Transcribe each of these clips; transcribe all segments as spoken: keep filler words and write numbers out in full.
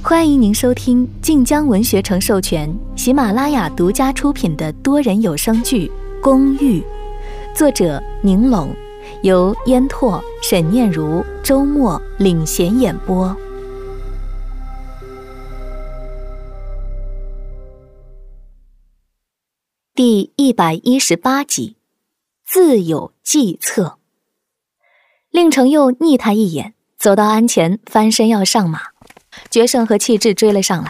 欢迎您收听晋江文学城授权、喜马拉雅独家出品的多人有声剧《公寓》，作者宁拢，由烟拓、沈念如、周末领衔演播。第一百一十八集，自有计策。令程佑睨他一眼，走到鞍前，翻身要上马。决胜和气质追了上来。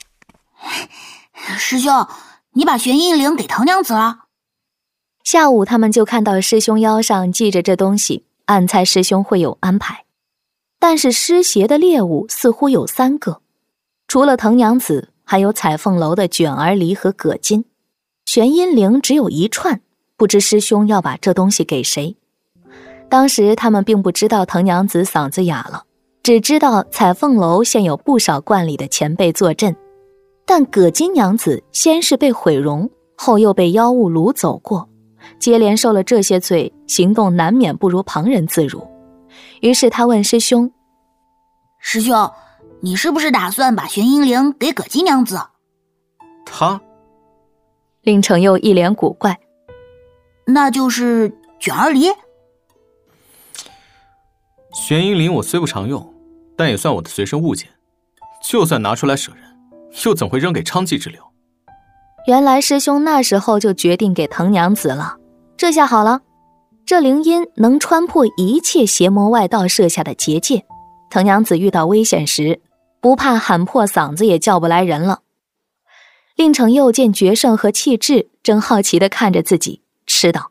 师兄，你把玄阴铃给藤娘子了？ 下午他们就看到师兄腰上系着这东西，暗猜师兄会有安排。但是师协的猎物似乎有三个，除了藤娘子，还有彩凤楼的卷儿离和葛金。玄阴铃只有一串，不知师兄要把这东西给谁。当时他们并不知道藤娘子嗓子哑了，只知道彩凤楼现有不少观里的前辈坐镇，但葛金娘子先是被毁容，后又被妖物掳走过，接连受了这些罪，行动难免不如旁人自如。于是他问师兄： 师兄，你是不是打算把玄阴铃给葛金娘子？ 他？ 令程佑一脸古怪。 那就是卷儿离？ 玄阴铃我虽不常用，但也算我的随身物件，就算拿出来舍人，又怎会扔给娼妓之流？ 原来师兄那时候就决定给藤娘子了。这下好了，这灵音能穿破一切邪魔外道设下的结界，藤娘子遇到危险时，不怕喊破嗓子也叫不来人了。令程佑见决胜和气质正好奇地看着自己，嗤道：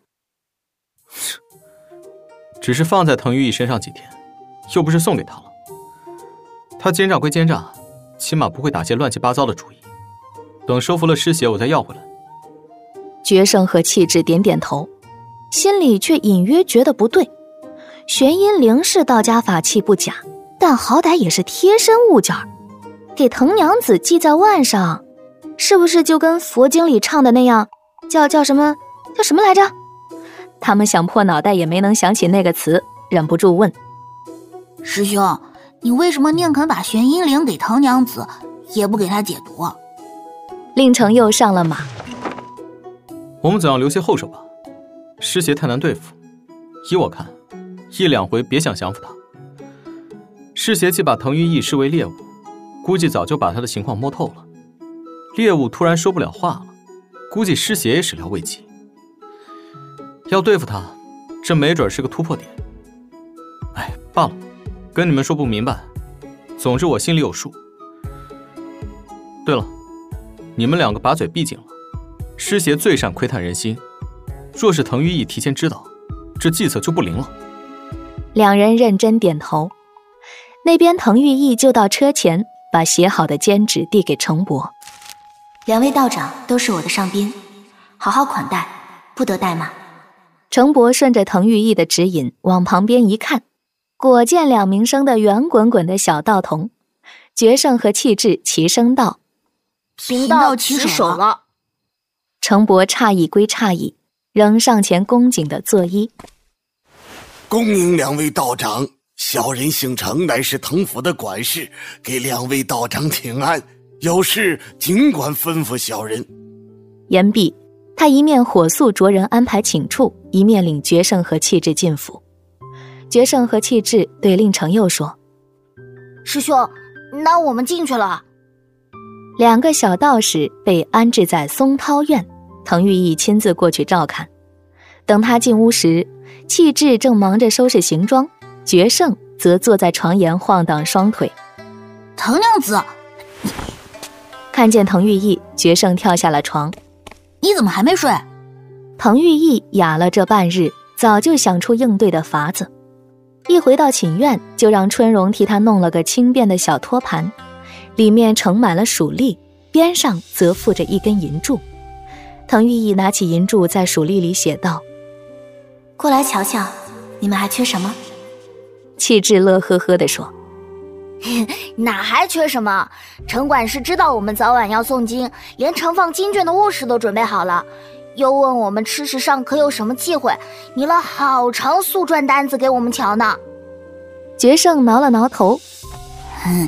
只是放在藤玉意身上几天，又不是送给他了。他奸诈归奸诈，起码不会打些乱七八糟的主意。等收服了师协，我再要回来。 决胜和气质点点头，心里却隐约觉得不对。玄阴铃是道家法器不假，但好歹也是贴身物件，给藤娘子系在腕上，是不是就跟佛经里唱的那样，叫叫什么叫什么来着？他们想破脑袋也没能想起那个词，忍不住问： 师兄，你为什么宁肯把玄阴铃给藤娘子，也不给她解毒？ 令程佑上了马。 我们总要留些后手吧，师协太难对付，依我看，一两回别想降服他。师协既把藤玉意视为猎物，估计早就把他的情况摸透了。猎物突然说不了话了，估计师协也始料未及。要对付他，这没准是个突破点。哎，罢了，跟你们说不明白，总之我心里有数。对了，你们两个把嘴闭紧了，师协最善窥探人心，若是藤玉意提前知道，这计策就不灵了。 两人认真点头。那边藤玉意就到车前，把写好的笺纸递给程伯。 两位道长都是我的上宾，好好款待，不得怠慢。 程伯顺着藤玉意的指引往旁边一看，果见两名生的圆滚滚的小道童。决胜和气质齐声道： 贫道起手了。 程伯诧异归诧异，仍上前恭谨的作揖： 恭迎两位道长，小人姓程，乃是藤府的管事，给两位道长请安，有事尽管吩咐小人。 言毕，他一面火速着人安排请处，一面领决胜和气质进府。决胜和气质对令程佑说： 师兄，那我们进去了。 两个小道士被安置在松涛院，藤玉意亲自过去照看。等他进屋时，气质正忙着收拾行装，决胜则坐在床沿晃荡双腿。 藤娘子！ 看见藤玉意，决胜跳下了床。 你怎么还没睡？ 藤玉意哑了这半日，早就想出应对的法子。一回到寝院，就让春荣替他弄了个轻便的小托盘，里面盛满了薯粒，边上则附着一根银柱。藤玉意拿起银柱，在薯粒里写道： 过来瞧瞧，你们还缺什么？ 气质乐呵呵地说： 哪还缺什么？陈管事知道我们早晚要诵经，连盛放经卷的卧室都准备好了，又问我们吃食上可有什么忌讳，拟了好长诉状单子给我们瞧呢。 决胜挠了挠头， 嗯，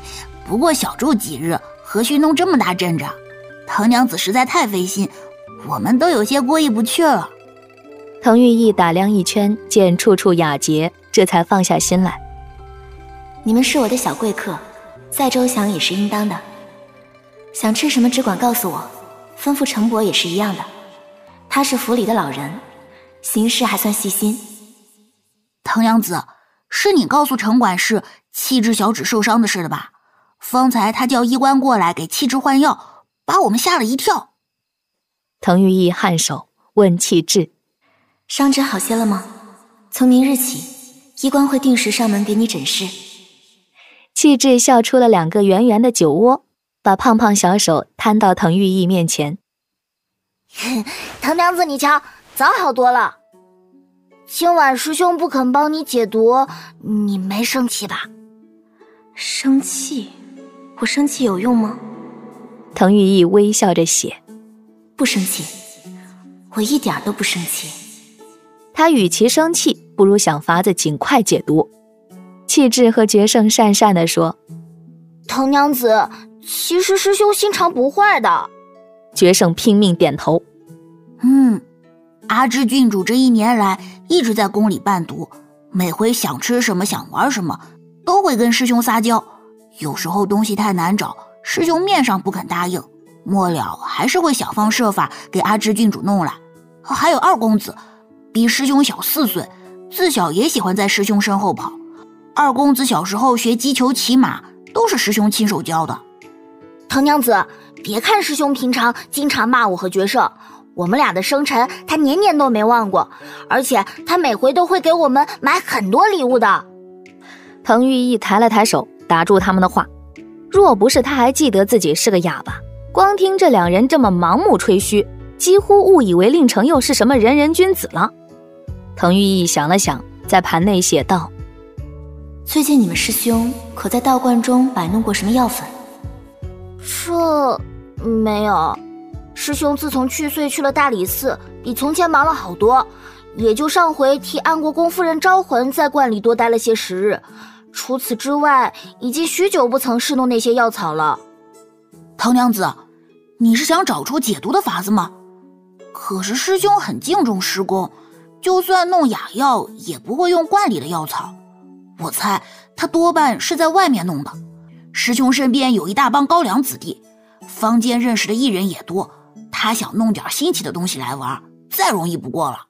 不过小住几日，何须弄这么大阵仗？藤娘子实在太费心，我们都有些过意不去了。 滕玉意打量一圈，见处处雅洁，这才放下心来。 你们是我的小贵客，再周详也是应当的。想吃什么只管告诉我，吩咐程伯也是一样的。他是府里的老人，行事还算细心。 藤娘子，是你告诉程管事气质小指受伤的事的吧？方才他叫医官过来给气质换药，把我们吓了一跳。 滕玉意颔首问气质： 伤者好些了吗？从明日起，医官会定时上门给你诊视。 气质笑出了两个圆圆的酒窝，把胖胖小手摊到滕玉意面前。 藤娘子，你瞧，早好多了。今晚师兄不肯帮你解毒，你没生气吧？ 生气？我生气有用吗？ 滕玉意微笑着写： 不生气，我一点都不生气。 他与其生气，不如想法子尽快解毒。气质和决胜讪讪地说： 藤娘子，其实师兄心肠不坏的。 决胜拼命点头。 嗯，阿芝郡主这一年来一直在宫里伴读，每回想吃什么想玩什么都会跟师兄撒娇，有时候东西太难找，师兄面上不肯答应，末了还是会想方设法给阿芝郡主弄来。还有二公子比师兄小四岁，自小也喜欢在师兄身后跑，二公子小时候学击球骑马都是师兄亲手教的。 藤娘子，别看师兄平常经常骂我和决胜，我们俩的生辰他年年都没忘过，而且他每回都会给我们买很多礼物的。 滕玉意抬了抬手打住他们的话，若不是他还记得自己是个哑巴，光听这两人这么盲目吹嘘，几乎误以为令程佑是什么仁人君子了。滕玉意想了想，在盘内写道： 最近你们师兄可在道观中摆弄过什么药粉？ 这没有，师兄自从去岁去了大理寺，比从前忙了好多，也就上回替安国公夫人招魂在观里多待了些时日，除此之外已经许久不曾试弄那些药草了。 唐娘子，你是想找出解毒的法子吗？可是师兄很敬重师公，就算弄哑药也不会用观里的药草，我猜他多半是在外面弄的。师兄身边有一大帮高粱子弟，坊间认识的艺人也多，他想弄点新奇的东西来玩，再容易不过了。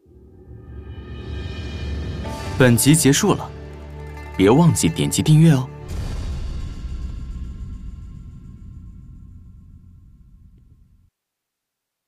本集结束了，别忘记点击订阅哦。